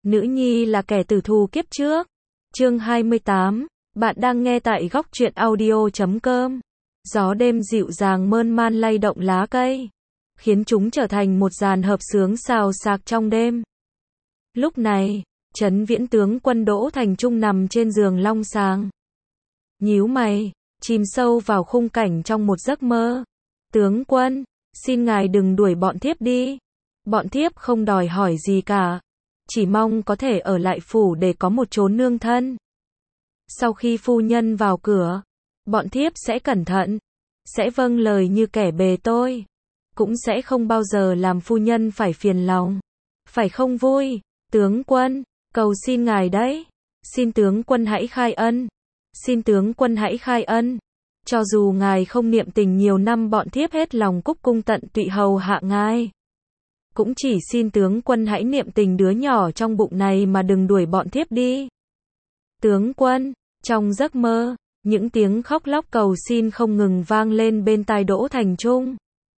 Nữ nhi là kẻ tử thù kiếp trước. Chương 28, bạn đang nghe tại góc truyện audio.com. Gió đêm dịu dàng mơn man lay động lá cây, khiến chúng trở thành một dàn hợp xướng xào xạc trong đêm. Lúc này, Trấn Viễn tướng quân Đỗ Thành Trung nằm trên giường long sàng, nhíu mày, chìm sâu vào khung cảnh trong một giấc mơ. Tướng quân, xin ngài đừng đuổi bọn thiếp đi. Bọn thiếp không đòi hỏi gì cả, chỉ mong có thể ở lại phủ để có một chốn nương thân. Sau khi phu nhân vào cửa, bọn thiếp sẽ cẩn thận, sẽ vâng lời như kẻ bề tôi, cũng sẽ không bao giờ làm phu nhân phải phiền lòng. Phải không vui? Tướng quân, cầu xin ngài đấy. Xin tướng quân hãy khai ân. Xin tướng quân hãy khai ân. Cho dù ngài không niệm tình nhiều năm, bọn thiếp hết lòng cúc cung tận tụy hầu hạ ngài. Cũng chỉ xin tướng quân hãy niệm tình đứa nhỏ trong bụng này mà đừng đuổi bọn thiếp đi. Tướng quân, trong giấc mơ, những tiếng khóc lóc cầu xin không ngừng vang lên bên tai Đỗ Thành Trung.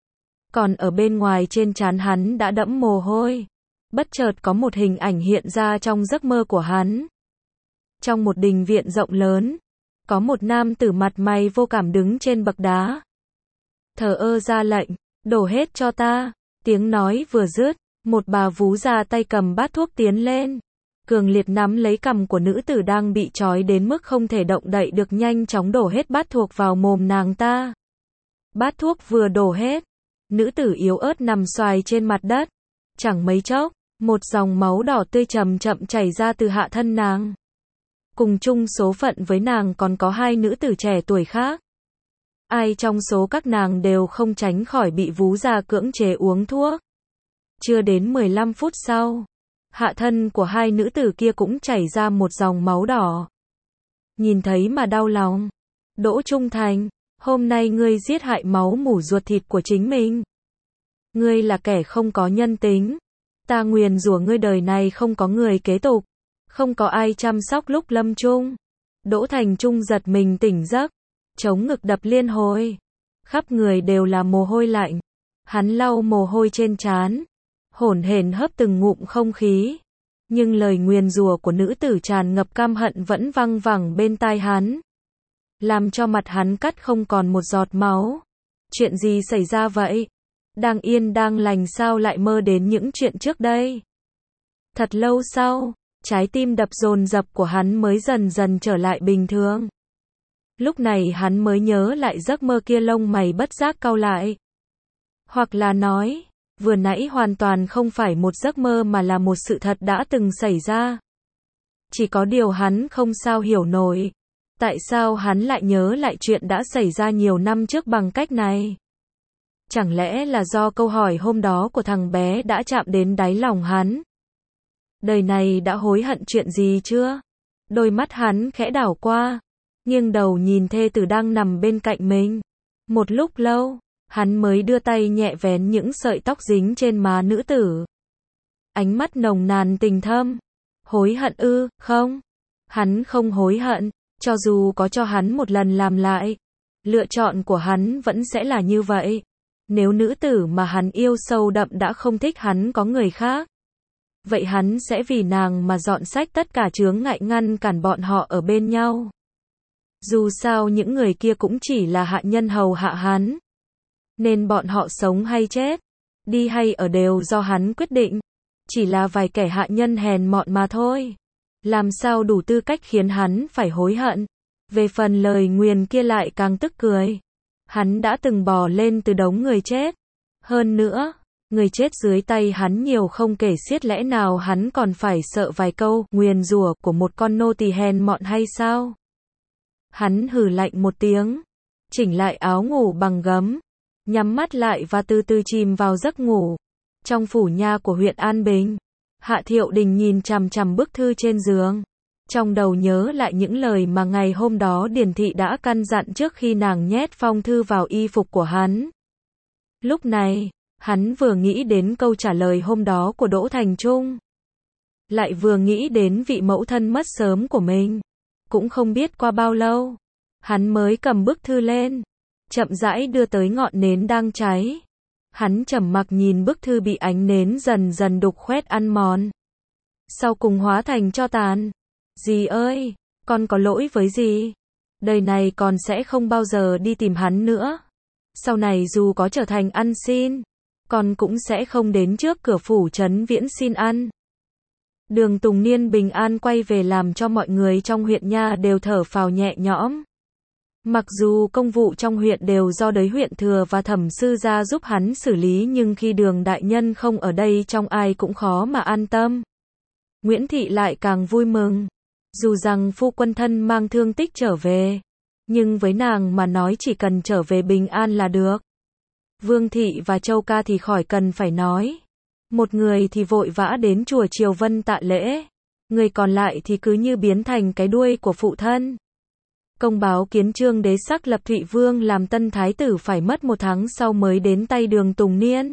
Còn ở bên ngoài trên trán hắn đã đẫm mồ hôi. Bất chợt có một hình ảnh hiện ra trong giấc mơ của hắn. Trong một đình viện rộng lớn, có một nam tử mặt mày vô cảm đứng trên bậc đá. Thờ ơ ra lệnh, đổ hết cho ta. Tiếng nói vừa dứt, một bà vú già tay cầm bát thuốc tiến lên, cường liệt nắm lấy cằm của nữ tử đang bị trói đến mức không thể động đậy được, nhanh chóng đổ hết bát thuốc vào mồm nàng ta. Bát thuốc vừa đổ hết, nữ tử yếu ớt nằm xoài trên mặt đất. Chẳng mấy chốc, một dòng máu đỏ tươi chậm chậm chảy ra từ hạ thân nàng. Cùng chung số phận với nàng còn có hai nữ tử trẻ tuổi khác. Ai trong số các nàng đều không tránh khỏi bị vú già cưỡng chế uống thuốc. Chưa đến 15 phút sau, hạ thân của hai nữ tử kia cũng chảy ra một dòng máu đỏ. Nhìn thấy mà đau lòng. Đỗ Trung Thành, hôm nay ngươi giết hại máu mủ ruột thịt của chính mình. Ngươi là kẻ không có nhân tính. Ta nguyền rủa ngươi đời này không có người kế tục, không có ai chăm sóc lúc lâm chung. Đỗ Thành Trung giật mình tỉnh giấc, chống ngực đập liên hồi, khắp người đều là mồ hôi lạnh. Hắn lau mồ hôi trên trán, hổn hển hớp từng ngụm không khí, nhưng lời nguyền rủa của nữ tử tràn ngập căm hận vẫn văng vẳng bên tai hắn, làm cho mặt hắn cắt không còn một giọt máu. Chuyện gì xảy ra vậy? Đang yên đang lành sao lại mơ đến những chuyện trước đây? Thật lâu sau, trái tim đập dồn dập của hắn mới dần dần trở lại bình thường. Lúc này hắn mới nhớ lại giấc mơ kia, lông mày bất giác cau lại. Hoặc là nói, vừa nãy hoàn toàn không phải một giấc mơ mà là một sự thật đã từng xảy ra. Chỉ có điều hắn không sao hiểu nổi, tại sao hắn lại nhớ lại chuyện đã xảy ra nhiều năm trước bằng cách này? Chẳng lẽ là do câu hỏi hôm đó của thằng bé đã chạm đến đáy lòng hắn? Đời này đã hối hận chuyện gì chưa? Đôi mắt hắn khẽ đảo qua, nghiêng đầu nhìn thê tử đang nằm bên cạnh mình. Một lúc lâu, hắn mới đưa tay nhẹ vén những sợi tóc dính trên má nữ tử. Ánh mắt nồng nàn tình thâm. Hối hận ư? Không. Hắn không hối hận, cho dù có cho hắn một lần làm lại, lựa chọn của hắn vẫn sẽ là như vậy. Nếu nữ tử mà hắn yêu sâu đậm đã không thích hắn có người khác, vậy hắn sẽ vì nàng mà dọn sạch tất cả chướng ngại ngăn cản bọn họ ở bên nhau. Dù sao những người kia cũng chỉ là hạ nhân hầu hạ hắn, nên bọn họ sống hay chết, đi hay ở đều do hắn quyết định. Chỉ là vài kẻ hạ nhân hèn mọn mà thôi, làm sao đủ tư cách khiến hắn phải hối hận. Về phần lời nguyền kia lại càng tức cười. Hắn đã từng bò lên từ đống người chết. Hơn nữa, người chết dưới tay hắn nhiều không kể xiết, lẽ nào hắn còn phải sợ vài câu nguyền rủa của một con nô tỳ hèn mọn hay sao? Hắn hừ lạnh một tiếng, chỉnh lại áo ngủ bằng gấm, nhắm mắt lại và từ từ chìm vào giấc ngủ. Trong phủ nha của huyện An Bình, Hạ Thiệu Đình nhìn chằm chằm bức thư trên giường, trong đầu nhớ lại những lời mà ngày hôm đó Điền Thị đã căn dặn trước khi nàng nhét phong thư vào y phục của hắn. Lúc này, hắn vừa nghĩ đến câu trả lời hôm đó của Đỗ Thành Trung, lại vừa nghĩ đến vị mẫu thân mất sớm của mình. Cũng không biết qua bao lâu, hắn mới cầm bức thư lên, chậm rãi đưa tới ngọn nến đang cháy. Hắn trầm mặc nhìn bức thư bị ánh nến dần dần đục khoét ăn mòn. sau cùng hóa thành tro tàn. Dì ơi, con có lỗi với dì. Đời này con sẽ không bao giờ đi tìm hắn nữa. Sau này dù có trở thành ăn xin, con cũng sẽ không đến trước cửa phủ trấn Viễn xin ăn. Đường Tùng Niên bình an quay về làm cho mọi người trong huyện nha đều thở phào nhẹ nhõm. Mặc dù công vụ trong huyện đều do đới huyện thừa và thẩm sư gia giúp hắn xử lý, nhưng khi Đường đại nhân không ở đây trong ai cũng khó mà an tâm. Nguyễn Thị lại càng vui mừng. Dù rằng phu quân thân mang thương tích trở về, nhưng với nàng mà nói chỉ cần trở về bình an là được. Vương Thị và Châu Ca thì khỏi cần phải nói. Một người thì vội vã đến chùa Triều Vân tạ lễ, người còn lại thì cứ như biến thành cái đuôi của phụ thân. Công báo kiến Trương đế sắc lập Thụy Vương làm tân thái tử phải mất 1 tháng sau mới đến tay Đường Tùng Niên.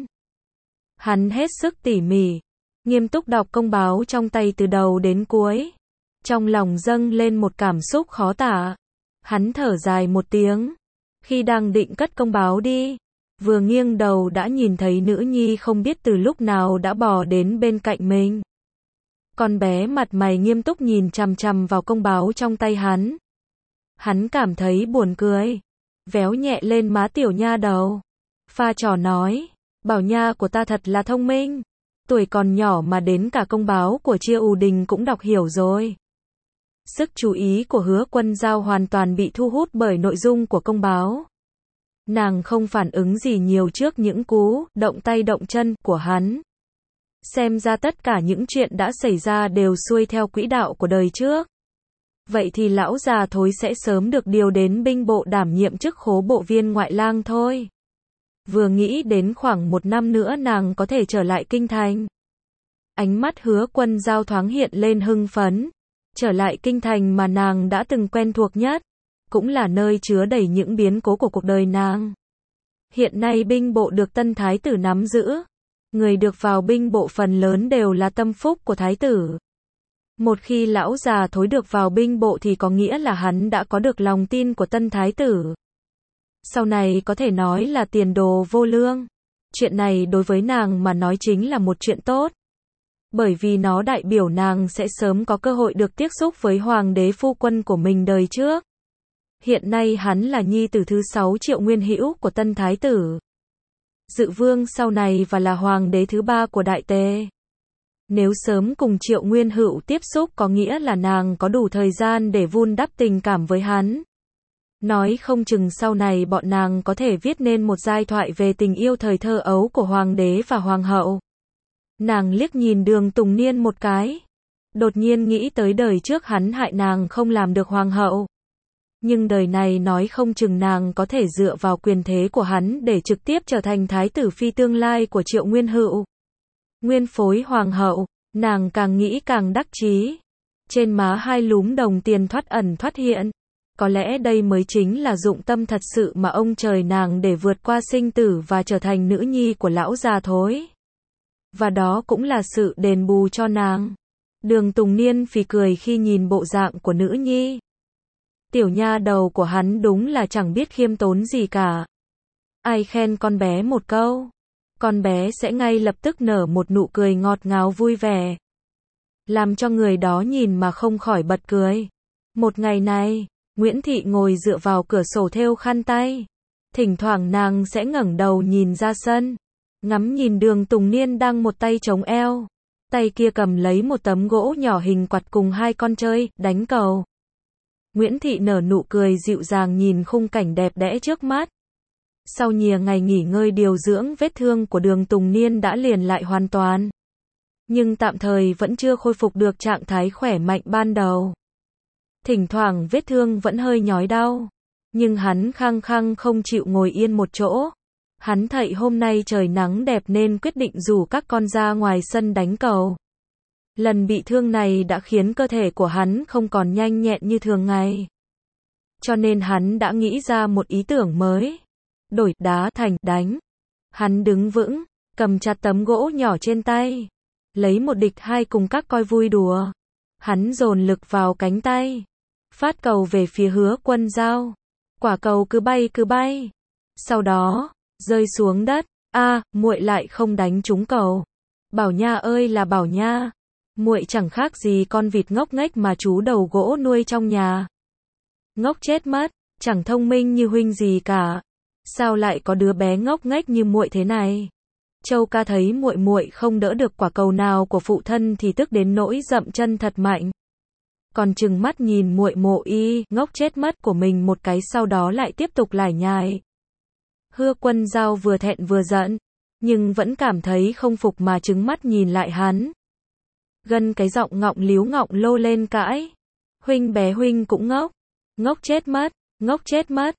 Hắn hết sức tỉ mỉ, nghiêm túc đọc công báo trong tay từ đầu đến cuối. Trong lòng dâng lên một cảm xúc khó tả. Hắn thở dài một tiếng. Khi đang định cất công báo đi, vừa nghiêng đầu đã nhìn thấy nữ nhi không biết từ lúc nào đã bò đến bên cạnh mình. Con bé mặt mày nghiêm túc nhìn chằm chằm vào công báo trong tay hắn. Hắn cảm thấy buồn cười, véo nhẹ lên má tiểu nha đầu. Pha trò nói, bảo nha của ta thật là thông minh. Tuổi còn nhỏ mà đến cả công báo của Chia Ù Đình cũng đọc hiểu rồi. Sức chú ý của Hứa Quân Giao hoàn toàn bị thu hút bởi nội dung của công báo. Nàng không phản ứng gì nhiều trước những cú động tay động chân của hắn. Xem ra tất cả những chuyện đã xảy ra đều xuôi theo quỹ đạo của đời trước. Vậy thì lão già thối sẽ sớm được điều đến binh bộ đảm nhiệm chức khố bộ viên ngoại lang thôi. Vừa nghĩ đến khoảng 1 năm nữa nàng có thể trở lại kinh thành. Ánh mắt Hứa Quân Giao thoáng hiện lên hưng phấn. Trở lại kinh thành mà nàng đã từng quen thuộc nhất, cũng là nơi chứa đầy những biến cố của cuộc đời nàng. Hiện nay binh bộ được tân thái tử nắm giữ. Người được vào binh bộ phần lớn đều là tâm phúc của thái tử. Một khi lão già thối được vào binh bộ thì có nghĩa là hắn đã có được lòng tin của tân thái tử. Sau này có thể nói là tiền đồ vô lượng. Chuyện này đối với nàng mà nói chính là một chuyện tốt. Bởi vì nó đại biểu nàng sẽ sớm có cơ hội được tiếp xúc với hoàng đế phu quân của mình đời trước. Hiện nay hắn là nhi tử thứ 6 Triệu Nguyên Hữu của tân thái tử. Dự vương sau này và là hoàng đế thứ 3 của Đại Tề. Nếu sớm cùng Triệu Nguyên Hữu tiếp xúc có nghĩa là nàng có đủ thời gian để vun đắp tình cảm với hắn. Nói không chừng sau này bọn nàng có thể viết nên một giai thoại về tình yêu thời thơ ấu của hoàng đế và hoàng hậu. Nàng liếc nhìn Đường Tùng Niên một cái. Đột nhiên nghĩ tới đời trước hắn hại nàng không làm được hoàng hậu. Nhưng đời này nói không chừng nàng có thể dựa vào quyền thế của hắn để trực tiếp trở thành thái tử phi tương lai của Triệu Nguyên Hữu. Nguyên phối hoàng hậu, nàng càng nghĩ càng đắc chí. Trên má 2 lúm đồng tiền thoát ẩn thoát hiện. Có lẽ đây mới chính là dụng tâm thật sự mà ông trời nàng để vượt qua sinh tử và trở thành nữ nhi của lão già thối. Và đó cũng là sự đền bù cho nàng. Đường Tùng Niên phì cười khi nhìn bộ dạng của nữ nhi. Tiểu nha đầu của hắn đúng là chẳng biết khiêm tốn gì cả. Ai khen con bé một câu, con bé sẽ ngay lập tức nở một nụ cười ngọt ngào vui vẻ, làm cho người đó nhìn mà không khỏi bật cười. Một ngày này, Nguyễn Thị ngồi dựa vào cửa sổ thêu khăn tay. Thỉnh thoảng nàng sẽ ngẩng đầu nhìn ra sân, ngắm nhìn Đường Tùng Niên đang một tay chống eo, tay kia cầm lấy một tấm gỗ nhỏ hình quạt cùng 2 con chơi, đánh cầu. Nguyễn Thị nở nụ cười dịu dàng nhìn khung cảnh đẹp đẽ trước mắt. Sau nhiều ngày nghỉ ngơi điều dưỡng, vết thương của Đường Tùng Niên đã liền lại hoàn toàn. Nhưng tạm thời vẫn chưa khôi phục được trạng thái khỏe mạnh ban đầu. Thỉnh thoảng vết thương vẫn hơi nhói đau. Nhưng hắn khăng khăng không chịu ngồi yên một chỗ. Hắn thấy hôm nay trời nắng đẹp nên quyết định rủ các con ra ngoài sân đánh cầu. Lần bị thương này đã khiến cơ thể của hắn không còn nhanh nhẹn như thường ngày. Cho nên hắn đã nghĩ ra một ý tưởng mới. Đổi đá thành đánh. Hắn đứng vững, cầm chặt tấm gỗ nhỏ trên tay. Lấy 1 địch 2 cùng các coi vui đùa. Hắn dồn lực vào cánh tay. Phát cầu về phía Hứa Quân Giao. Quả cầu cứ bay. Sau đó, rơi xuống đất. Muội lại không đánh trúng cầu. Bảo Nha ơi là Bảo Nha. Muội chẳng khác gì con vịt ngốc nghếch mà chú đầu gỗ nuôi trong nhà. Ngốc chết mất, chẳng thông minh như huynh gì cả. Sao lại có đứa bé ngốc nghếch như muội thế này? Châu Ca thấy muội muội không đỡ được quả cầu nào của phụ thân thì tức đến nỗi dậm chân thật mạnh. Còn trừng mắt nhìn muội mộ y ngốc chết mất của mình một cái, sau đó lại tiếp tục lải nhải. Hứa Quân Dao vừa thẹn vừa giận, nhưng vẫn cảm thấy không phục mà trừng mắt nhìn lại hắn. Gân cái giọng ngọng líu ngọng lô lên cãi. Huynh bé huynh cũng ngốc. Ngốc chết mất, ngốc chết mất.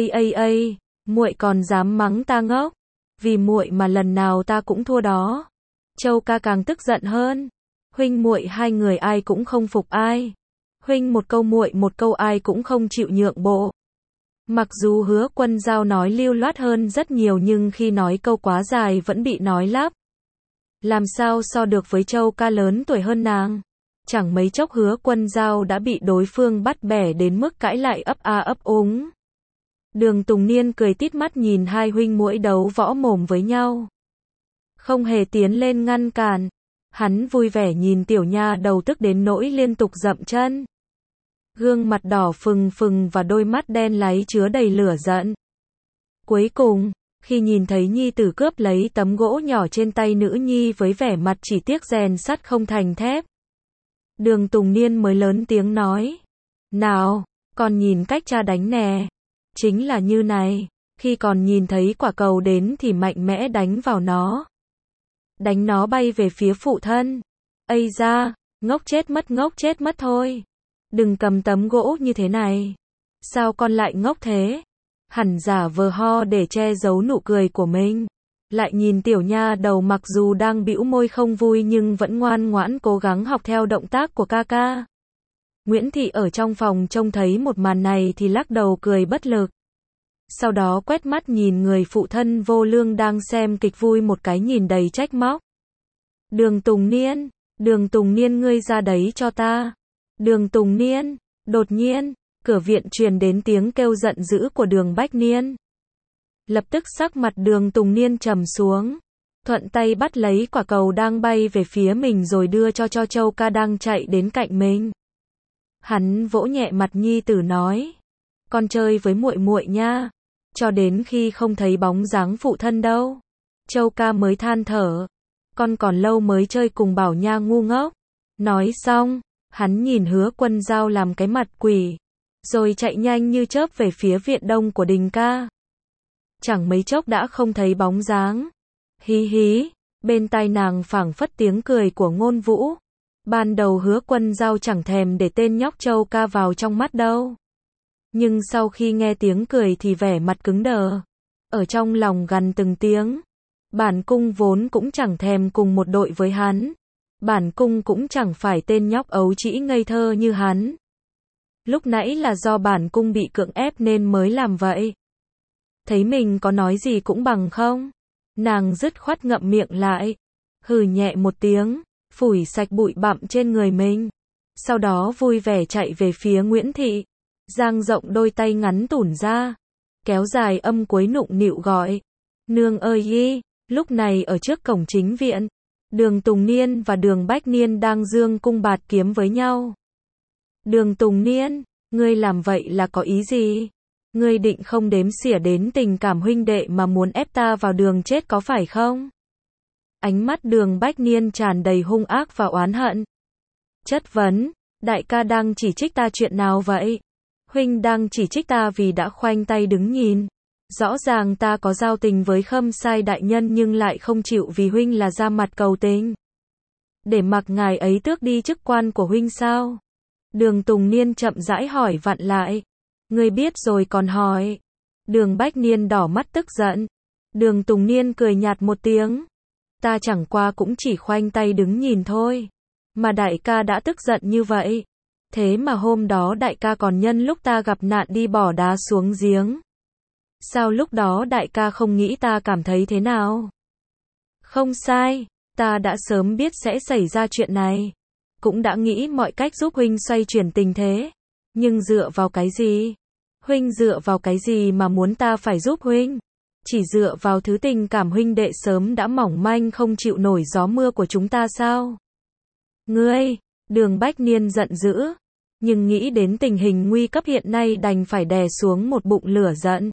Ây, muội còn dám mắng ta ngốc. Vì muội mà lần nào ta cũng thua đó. Châu Ca càng tức giận hơn. Huynh muội hai người ai cũng không phục ai. Huynh một câu muội một câu, ai cũng không chịu nhượng bộ. Mặc dù Hứa Quân Dao nói lưu loát hơn rất nhiều nhưng khi nói câu quá dài vẫn bị nói lắp. Làm sao so được với Châu Ca lớn tuổi hơn nàng. Chẳng mấy chốc Hứa Quân Dao đã bị đối phương bắt bẻ đến mức cãi lại ấp a ấp úng. Đường Tùng Niên cười tít mắt nhìn hai huynh muội đấu võ mồm với nhau. Không hề tiến lên ngăn cản. Hắn vui vẻ nhìn tiểu nha đầu tức đến nỗi liên tục dậm chân. Gương mặt đỏ phừng phừng và đôi mắt đen láy chứa đầy lửa giận. Cuối cùng, khi nhìn thấy nhi tử cướp lấy tấm gỗ nhỏ trên tay nữ nhi với vẻ mặt chỉ tiếc rèn sắt không thành thép, Đường Tùng Niên mới lớn tiếng nói. Nào, con nhìn cách cha đánh nè. Chính là như này, khi còn nhìn thấy quả cầu đến thì mạnh mẽ đánh vào nó. Đánh nó bay về phía phụ thân. Ây da, ngốc chết mất thôi. Đừng cầm tấm gỗ như thế này. Sao con lại ngốc thế? Hẳn giả vờ ho để che giấu nụ cười của mình. Lại nhìn tiểu nha đầu mặc dù đang bĩu môi không vui nhưng vẫn ngoan ngoãn cố gắng học theo động tác của ca ca. Nguyễn Thị ở trong phòng trông thấy một màn này thì lắc đầu cười bất lực. Sau đó quét mắt nhìn người phụ thân vô lương đang xem kịch vui một cái nhìn đầy trách móc. Đường Tùng Niên ngươi ra đấy cho ta. Đường Tùng Niên, đột nhiên, cửa viện truyền đến tiếng kêu giận dữ của Đường Bách Niên. Lập tức sắc mặt Đường Tùng Niên trầm xuống, thuận tay bắt lấy quả cầu đang bay về phía mình rồi đưa cho Châu Ca đang chạy đến cạnh mình. Hắn vỗ nhẹ mặt nhi tử nói, con chơi với muội muội nha, cho đến khi không thấy bóng dáng phụ thân đâu. Châu Ca mới than thở, con còn lâu mới chơi cùng Bảo Nha ngu ngốc. Nói xong, hắn nhìn Hứa Quân Dao làm cái mặt quỷ, rồi chạy nhanh như chớp về phía viện đông của Đình ca. Chẳng mấy chốc đã không thấy bóng dáng. Hí hí, bên tai nàng phảng phất tiếng cười của Ngôn Vũ. Ban đầu Hứa Quân Dao chẳng thèm để tên nhóc Châu Ca vào trong mắt đâu. Nhưng sau khi nghe tiếng cười thì vẻ mặt cứng đờ. Ở trong lòng gằn từng tiếng. Bản cung vốn cũng chẳng thèm cùng một đội với hắn. Bản cung cũng chẳng phải tên nhóc ấu trĩ ngây thơ như hắn. Lúc nãy là do bản cung bị cưỡng ép nên mới làm vậy. Thấy mình có nói gì cũng bằng không. Nàng dứt khoát ngậm miệng lại. Hừ nhẹ một tiếng, phủi sạch bụi bặm trên người mình. Sau đó vui vẻ chạy về phía Nguyễn Thị. Dang rộng đôi tay ngắn tủn ra. Kéo dài âm cuối nụng nịu gọi. Nương ơi y. Lúc này ở trước cổng chính viện, Đường Tùng Niên và Đường Bách Niên đang dương cung bạt kiếm với nhau. Đường Tùng Niên, ngươi làm vậy là có ý gì? Ngươi định không đếm xỉa đến tình cảm huynh đệ mà muốn ép ta vào đường chết có phải không? Ánh mắt Đường Bách Niên tràn đầy hung ác và oán hận. Chất vấn, đại ca đang chỉ trích ta chuyện nào vậy? Huynh đang chỉ trích ta vì đã khoanh tay đứng nhìn. Rõ ràng ta có giao tình với Khâm Sai đại nhân nhưng lại không chịu vì huynh là ra mặt cầu tình. Để mặc ngài ấy tước đi chức quan của huynh sao? Đường Tùng Niên chậm rãi hỏi vặn lại. Ngươi biết rồi còn hỏi. Đường Bách Niên đỏ mắt tức giận. Đường Tùng Niên cười nhạt một tiếng. Ta chẳng qua cũng chỉ khoanh tay đứng nhìn thôi. Mà đại ca đã tức giận như vậy. Thế mà hôm đó đại ca còn nhân lúc ta gặp nạn đi bỏ đá xuống giếng. Sao lúc đó đại ca không nghĩ ta cảm thấy thế nào? Không sai, ta đã sớm biết sẽ xảy ra chuyện này. Cũng đã nghĩ mọi cách giúp huynh xoay chuyển tình thế. Nhưng dựa vào cái gì? Huynh dựa vào cái gì mà muốn ta phải giúp huynh? Chỉ dựa vào thứ tình cảm huynh đệ sớm đã mỏng manh không chịu nổi gió mưa của chúng ta sao? Ngươi, Đường Bách Niên giận dữ, nhưng nghĩ đến tình hình nguy cấp hiện nay đành phải đè xuống một bụng lửa giận.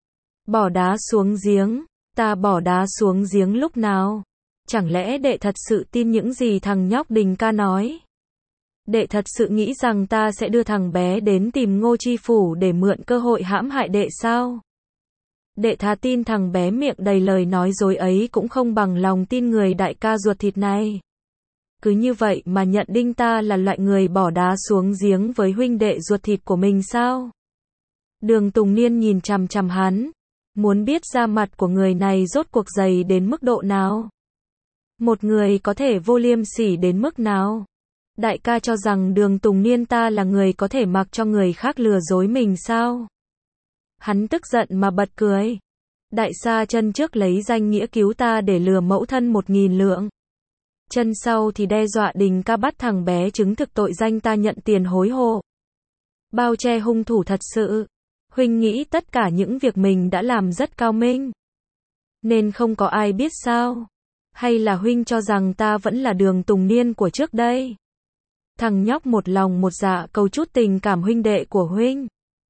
Bỏ đá xuống giếng, ta bỏ đá xuống giếng lúc nào? Chẳng lẽ đệ thật sự tin những gì thằng nhóc Đình ca nói? Đệ thật sự nghĩ rằng ta sẽ đưa thằng bé đến tìm Ngô Chi Phủ để mượn cơ hội hãm hại đệ sao? Đệ thà tin thằng bé miệng đầy lời nói dối ấy cũng không bằng lòng tin người đại ca ruột thịt này. Cứ như vậy mà nhận định ta là loại người bỏ đá xuống giếng với huynh đệ ruột thịt của mình sao? Đường Tùng Niên nhìn chằm chằm hắn, muốn biết da mặt của người này rốt cuộc dày đến mức độ nào. Một người có thể vô liêm sỉ đến mức nào? Đại ca cho rằng Đường Tùng Niên ta là người có thể mặc cho người khác lừa dối mình sao? Hắn tức giận mà bật cười. Đại sa chân trước lấy danh nghĩa cứu ta để lừa mẫu thân 1.000 lượng. Chân sau thì đe dọa Đình ca bắt thằng bé chứng thực tội danh ta nhận tiền hối hộ. Bao che hung thủ thật sự. Huynh nghĩ tất cả những việc mình đã làm rất cao minh, nên không có ai biết sao? Hay là huynh cho rằng ta vẫn là Đường Tùng Niên của trước đây? Thằng nhóc một lòng một dạ cầu chút tình cảm huynh đệ của huynh,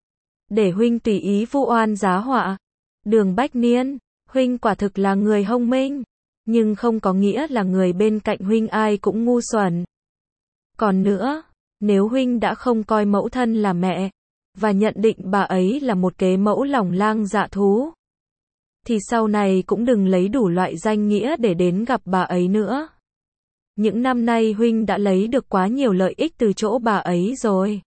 để huynh tùy ý vu oan giá họa. Đường Bách Niên, huynh quả thực là người thông minh, nhưng không có nghĩa là người bên cạnh huynh ai cũng ngu xuẩn. Còn nữa, nếu huynh đã không coi mẫu thân là mẹ, và nhận định bà ấy là một kế mẫu lòng lang dạ thú, thì sau này cũng đừng lấy đủ loại danh nghĩa để đến gặp bà ấy nữa. Những năm nay huynh đã lấy được quá nhiều lợi ích từ chỗ bà ấy rồi.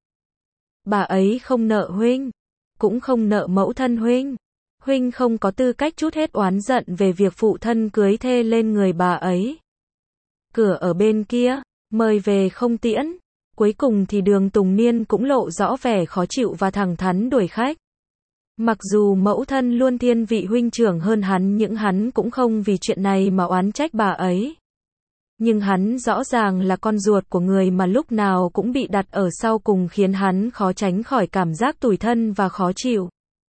Bà ấy không nợ huynh, cũng không nợ mẫu thân huynh. Huynh không có tư cách trút hết oán giận về việc phụ thân cưới thê lên người bà ấy. Cửa ở bên kia, mời về không tiễn. Cuối cùng thì Đường Tùng Niên cũng lộ rõ vẻ khó chịu và thẳng thắn đuổi khách. Mặc dù mẫu thân luôn thiên vị huynh trưởng hơn hắn, nhưng hắn cũng không vì chuyện này mà oán trách bà ấy. Nhưng hắn rõ ràng là con ruột của người mà lúc nào cũng bị đặt ở sau cùng, khiến hắn khó tránh khỏi cảm giác tủi thân và khó chịu.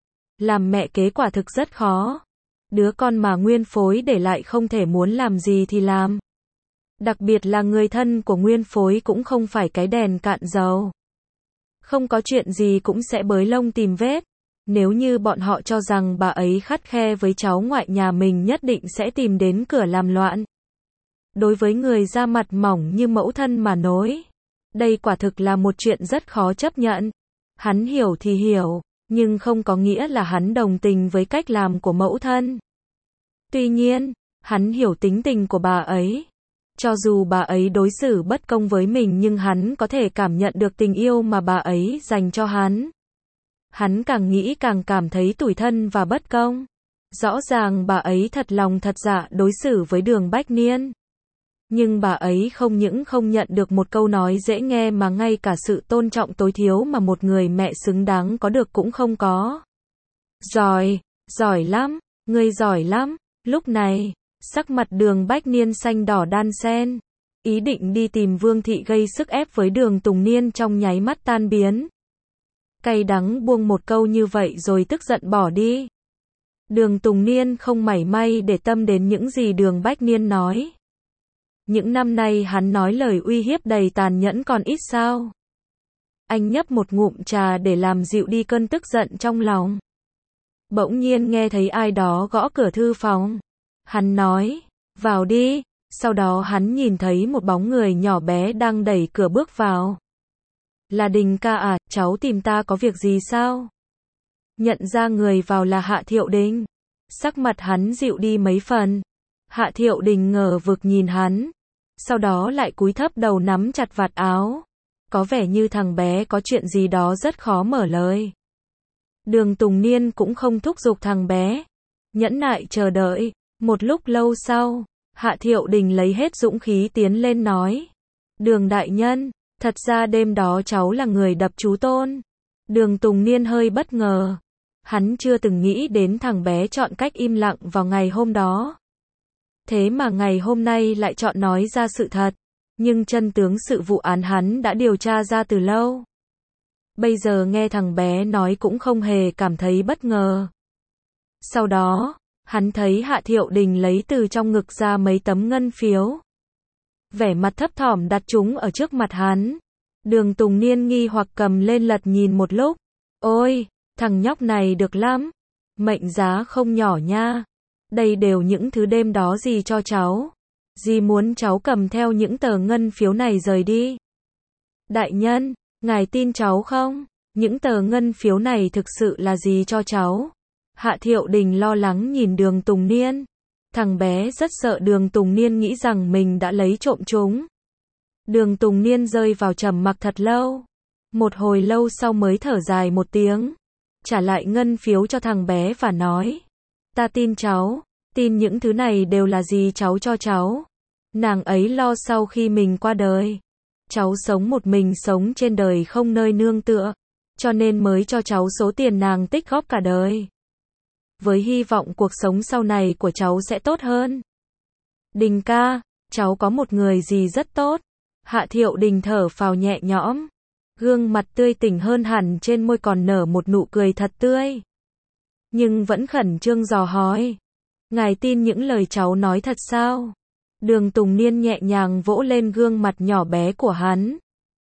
Làm mẹ kế quả thực rất khó. Đứa con mà Nguyên Phối để lại không thể muốn làm gì thì làm. Đặc biệt là người thân của Nguyên Phối cũng không phải cái đèn cạn dầu. Không có chuyện gì cũng sẽ bới lông tìm vết. Nếu như bọn họ cho rằng bà ấy khắt khe với cháu ngoại nhà mình, nhất định sẽ tìm đến cửa làm loạn. Đối với người da mặt mỏng như mẫu thân mà nói, đây quả thực là một chuyện rất khó chấp nhận. Hắn hiểu thì hiểu, nhưng không có nghĩa là hắn đồng tình với cách làm của mẫu thân. Tuy nhiên, hắn hiểu tính tình của bà ấy. Cho dù bà ấy đối xử bất công với mình, nhưng hắn có thể cảm nhận được tình yêu mà bà ấy dành cho hắn. Hắn càng nghĩ càng cảm thấy tủi thân và bất công. Rõ ràng bà ấy thật lòng thật dạ đối xử với Đường Bách Niên. Nhưng bà ấy không những không nhận được một câu nói dễ nghe, mà ngay cả sự tôn trọng tối thiểu mà một người mẹ xứng đáng có được cũng không có. Giỏi, giỏi lắm, ngươi giỏi lắm. Lúc này, sắc mặt Đường Bách Niên xanh đỏ đan xen. Ý định đi tìm Vương Thị gây sức ép với Đường Tùng Niên trong nháy mắt tan biến. Cay đắng buông một câu như vậy rồi tức giận bỏ đi. Đường Tùng Niên không mảy may để tâm đến những gì Đường Bách Niên nói. Những năm nay hắn nói lời uy hiếp đầy tàn nhẫn còn ít sao? Anh nhấp một ngụm trà để làm dịu đi cơn tức giận trong lòng. Bỗng nhiên nghe thấy ai đó gõ cửa thư phòng. Hắn nói, vào đi. Sau đó hắn nhìn thấy một bóng người nhỏ bé đang đẩy cửa bước vào. Là Đình ca à, cháu tìm ta có việc gì sao? Nhận ra người vào là Hạ Thiệu Đình. Sắc mặt hắn dịu đi mấy phần. Hạ Thiệu Đình ngờ vực nhìn hắn. Sau đó lại cúi thấp đầu nắm chặt vạt áo. Có vẻ như thằng bé có chuyện gì đó rất khó mở lời. Đường Tùng Niên cũng không thúc giục thằng bé. Nhẫn nại chờ đợi. Một lúc lâu sau, Hạ Thiệu Đình lấy hết dũng khí tiến lên nói. Đường đại nhân, thật ra đêm đó cháu là người đập chú Tôn. Đường Tùng Niên hơi bất ngờ. Hắn chưa từng nghĩ đến thằng bé chọn cách im lặng vào ngày hôm đó. Thế mà ngày hôm nay lại chọn nói ra sự thật. Nhưng chân tướng sự vụ án hắn đã điều tra ra từ lâu. Bây giờ nghe thằng bé nói cũng không hề cảm thấy bất ngờ. Sau đó, hắn thấy Hạ Thiệu Đình lấy từ trong ngực ra mấy tấm ngân phiếu. vẻ mặt thấp thỏm đặt chúng ở trước mặt hắn. Đường Tùng Niên nghi hoặc cầm lên lật nhìn một lúc. Ôi, thằng nhóc này được lắm. Mệnh giá không nhỏ nha. Đây đều những thứ đêm đó dì cho cháu. Dì muốn cháu cầm theo những tờ ngân phiếu này rời đi. Đại nhân, ngài tin cháu không? Những tờ ngân phiếu này thực sự là dì cho cháu. Hạ Thiệu Đình lo lắng nhìn Đường Tùng Niên. Thằng bé rất sợ Đường Tùng Niên nghĩ rằng mình đã lấy trộm chúng. Đường Tùng Niên rơi vào trầm mặc thật lâu. Một hồi lâu sau mới thở dài một tiếng. Trả lại ngân phiếu cho thằng bé và nói. Ta tin cháu, tin những thứ này đều là dì cháu cho cháu. Nàng ấy lo sau khi mình qua đời. Cháu sống một mình sống trên đời không nơi nương tựa. Cho nên mới cho cháu số tiền nàng tích góp cả đời. Với hy vọng cuộc sống sau này của cháu sẽ tốt hơn. Đình ca, cháu có một người gì rất tốt. Hạ Thiệu Đình thở phào nhẹ nhõm. Gương mặt tươi tỉnh hơn hẳn, trên môi còn nở một nụ cười thật tươi. Nhưng vẫn khẩn trương dò hỏi. Ngài tin những lời cháu nói thật sao? Đường Tùng Niên nhẹ nhàng vỗ lên gương mặt nhỏ bé của hắn.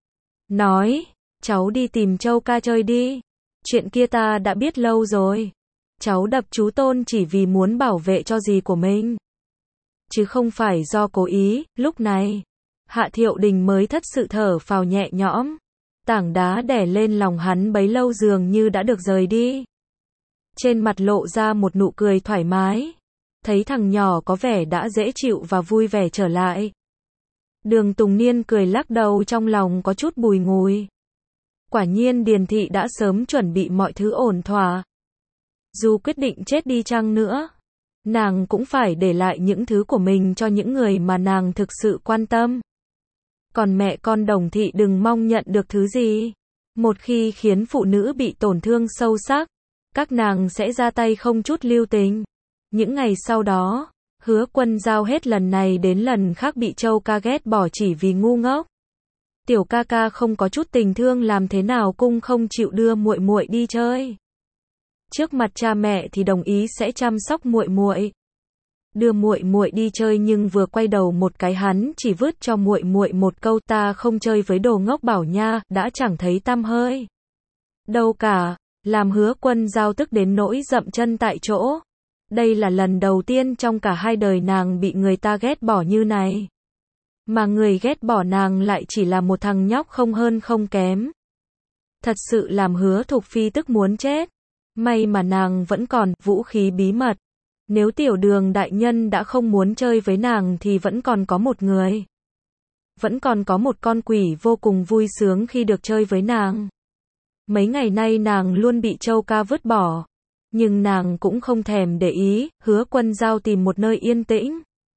Nói, cháu đi tìm Châu ca chơi đi. Chuyện kia ta đã biết lâu rồi. Cháu đập chú Tôn chỉ vì muốn bảo vệ cho dì của mình. Chứ không phải do cố ý. Lúc này, Hạ Thiệu Đình mới thất sự thở phào nhẹ nhõm. Tảng đá đè lên lòng hắn bấy lâu dường như đã được rời đi. Trên mặt lộ ra một nụ cười thoải mái. Thấy thằng nhỏ có vẻ đã dễ chịu và vui vẻ trở lại. Đường Tùng Niên cười lắc đầu, trong lòng có chút bùi ngùi. Quả nhiên Điền thị đã sớm chuẩn bị mọi thứ ổn thỏa. Dù quyết định chết đi chăng nữa, nàng cũng phải để lại những thứ của mình cho những người mà nàng thực sự quan tâm. Còn mẹ con Đồng thị đừng mong nhận được thứ gì. Một khi khiến phụ nữ bị tổn thương sâu sắc, các nàng sẽ ra tay không chút lưu tình. Những ngày sau đó, Hứa Quân Giao hết lần này đến lần khác bị Châu ca ghét bỏ chỉ vì ngu ngốc. Tiểu ca ca không có chút tình thương làm thế nào cũng không chịu đưa muội muội đi chơi. Trước mặt cha mẹ thì đồng ý sẽ chăm sóc muội muội, đưa muội muội đi chơi, nhưng vừa quay đầu một cái hắn chỉ vứt cho muội muội một câu ta không chơi với đồ ngốc bảo nha, đã chẳng thấy tăm hơi đâu cả, làm Hứa Quân Giao tức đến nỗi dậm chân tại chỗ. Đây là lần đầu tiên trong cả hai đời nàng bị người ta ghét bỏ như này. Mà người ghét bỏ nàng lại chỉ là một thằng nhóc không hơn không kém. Thật sự làm Hứa Thục Phi tức muốn chết. May mà nàng vẫn còn vũ khí bí mật. Nếu Tiểu Đường đại nhân đã không muốn chơi với nàng thì vẫn còn có một người. Vẫn còn có một con quỷ vô cùng vui sướng khi được chơi với nàng. Mấy ngày nay nàng luôn bị Châu ca vứt bỏ. Nhưng nàng cũng không thèm để ý. Hứa Quân Giao tìm một nơi yên tĩnh,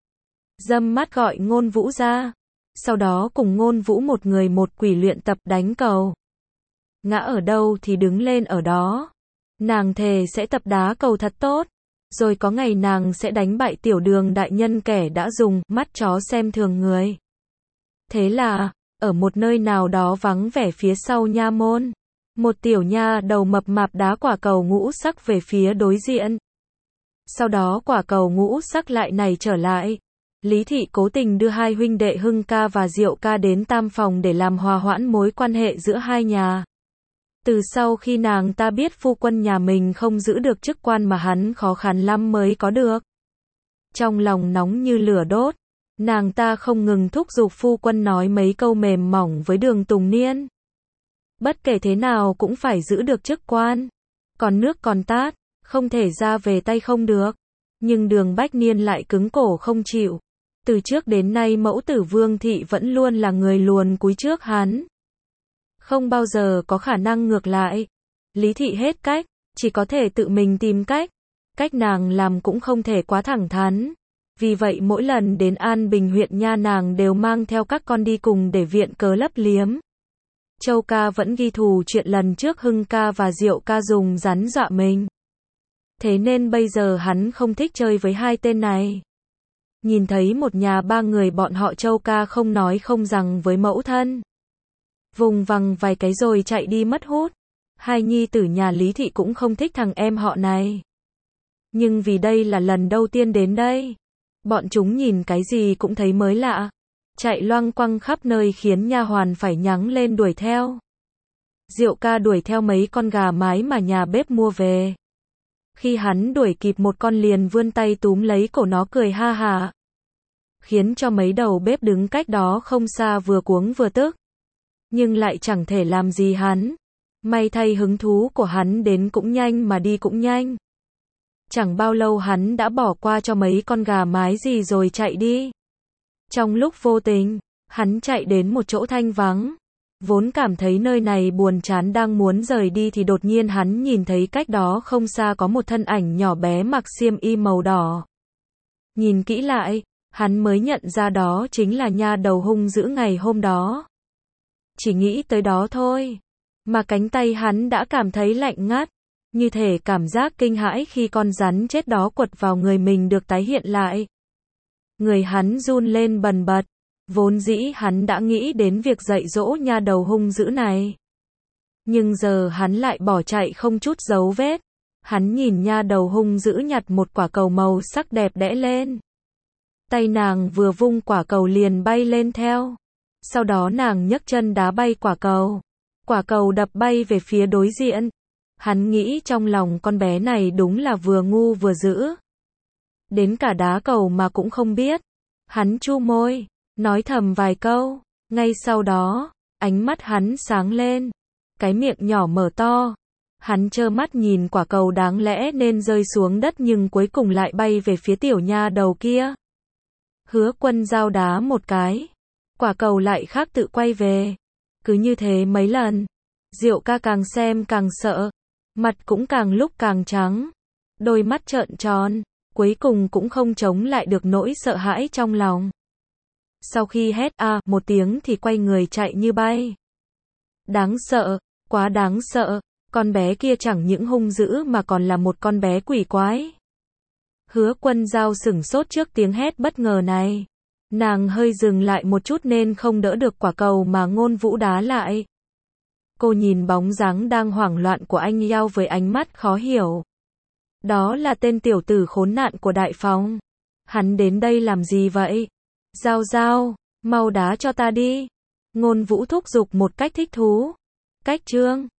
dâm mắt gọi Ngôn Vũ ra. Sau đó cùng Ngôn Vũ một người một quỷ luyện tập đánh cầu. Ngã ở đâu thì đứng lên ở đó. Nàng thề sẽ tập đá cầu thật tốt. Rồi có ngày nàng sẽ đánh bại Tiểu Đường đại nhân, kẻ đã dùng mắt chó xem thường người. Thế là, ở một nơi nào đó vắng vẻ phía sau nha môn, một tiểu nha đầu mập mạp đá quả cầu ngũ sắc về phía đối diện. Sau đó quả cầu ngũ sắc lại nảy trở lại. Lý thị cố tình đưa hai huynh đệ Hưng ca và Diệu ca đến Tam Phòng để làm hòa hoãn mối quan hệ giữa hai nhà. Từ sau khi nàng ta biết phu quân nhà mình không giữ được chức quan mà hắn khó khăn lắm mới có được, trong lòng nóng như lửa đốt, nàng ta không ngừng thúc giục phu quân nói mấy câu mềm mỏng với Đường Tùng Niên. Bất kể thế nào cũng phải giữ được chức quan. Còn nước còn tát, không thể ra về tay không được. Nhưng Đường Bách Niên lại cứng cổ không chịu. Từ trước đến nay mẫu tử Vương thị vẫn luôn là người luồn cúi trước hắn. Không bao giờ có khả năng ngược lại. Lý thị hết cách, chỉ có thể tự mình tìm cách. Cách nàng làm cũng không thể quá thẳng thắn. Vì vậy mỗi lần đến An Bình huyện nha nàng đều mang theo các con đi cùng để viện cớ lấp liếm. Châu ca vẫn ghi thù chuyện lần trước Hưng ca và Diệu ca dùng rắn dọa mình. Thế nên bây giờ hắn không thích chơi với hai tên này. Nhìn thấy một nhà ba người bọn họ, Châu ca không nói không rằng với mẫu thân. Vùng vằng vài cái rồi chạy đi mất hút. Hai nhi tử nhà Lý thị cũng không thích thằng em họ này. Nhưng vì đây là lần đầu tiên đến đây, bọn chúng nhìn cái gì cũng thấy mới lạ. chạy loang quăng khắp nơi khiến nha hoàn phải nhắng lên đuổi theo. Diệu ca đuổi theo mấy con gà mái mà nhà bếp mua về. Khi hắn đuổi kịp một con liền vươn tay túm lấy cổ nó cười ha hả, khiến cho mấy đầu bếp đứng cách đó không xa vừa cuống vừa tức, nhưng lại chẳng thể làm gì hắn. May thay hứng thú của hắn đến cũng nhanh mà đi cũng nhanh. Chẳng bao lâu hắn đã bỏ qua cho mấy con gà mái gì rồi chạy đi. Trong lúc vô tình, hắn chạy đến một chỗ thanh vắng. Vốn cảm thấy nơi này buồn chán đang muốn rời đi thì đột nhiên hắn nhìn thấy cách đó không xa có một thân ảnh nhỏ bé mặc xiêm y màu đỏ. Nhìn kỹ lại, hắn mới nhận ra đó chính là nha đầu hung dữ ngày hôm đó. Chỉ nghĩ tới đó thôi, mà cánh tay hắn đã cảm thấy lạnh ngắt, như thể cảm giác kinh hãi khi con rắn chết đó quật vào người mình được tái hiện lại. Người hắn run lên bần bật, vốn dĩ hắn đã nghĩ đến việc dạy dỗ nha đầu hung dữ này. Nhưng giờ hắn lại bỏ chạy không chút dấu vết. Hắn nhìn nha đầu hung dữ nhặt một quả cầu màu sắc đẹp đẽ lên. Tay nàng vừa vung quả cầu liền bay lên theo. Sau đó nàng nhấc chân đá bay quả cầu. Quả cầu đập bay về phía đối diện. Hắn nghĩ trong lòng con bé này đúng là vừa ngu vừa dữ. Đến cả đá cầu mà cũng không biết. Hắn chu môi, nói thầm vài câu. Ngay sau đó, ánh mắt hắn sáng lên. Cái miệng nhỏ mở to. Hắn trơ mắt nhìn quả cầu đáng lẽ nên rơi xuống đất nhưng cuối cùng lại bay về phía tiểu nha đầu kia. Hứa Quân giao đá một cái. Quả cầu lại khác tự quay về. Cứ như thế mấy lần. Diệu ca càng xem càng sợ. Mặt cũng càng lúc càng trắng. Đôi mắt trợn tròn. Cuối cùng cũng không chống lại được nỗi sợ hãi trong lòng. Sau khi hét một tiếng thì quay người chạy như bay. Đáng sợ, quá đáng sợ. Con bé kia chẳng những hung dữ mà còn là một con bé quỷ quái. Hứa Quân giao sửng sốt trước tiếng hét bất ngờ này. Nàng hơi dừng lại một chút nên không đỡ được quả cầu mà Ngôn Vũ đá lại. Cô nhìn bóng dáng đang hoảng loạn của anh Yao với ánh mắt khó hiểu. Đó là tên tiểu tử khốn nạn của đại phòng. Hắn đến đây làm gì vậy? Giao giao, mau đá cho ta đi. Ngôn Vũ thúc giục một cách thích thú. Cách chương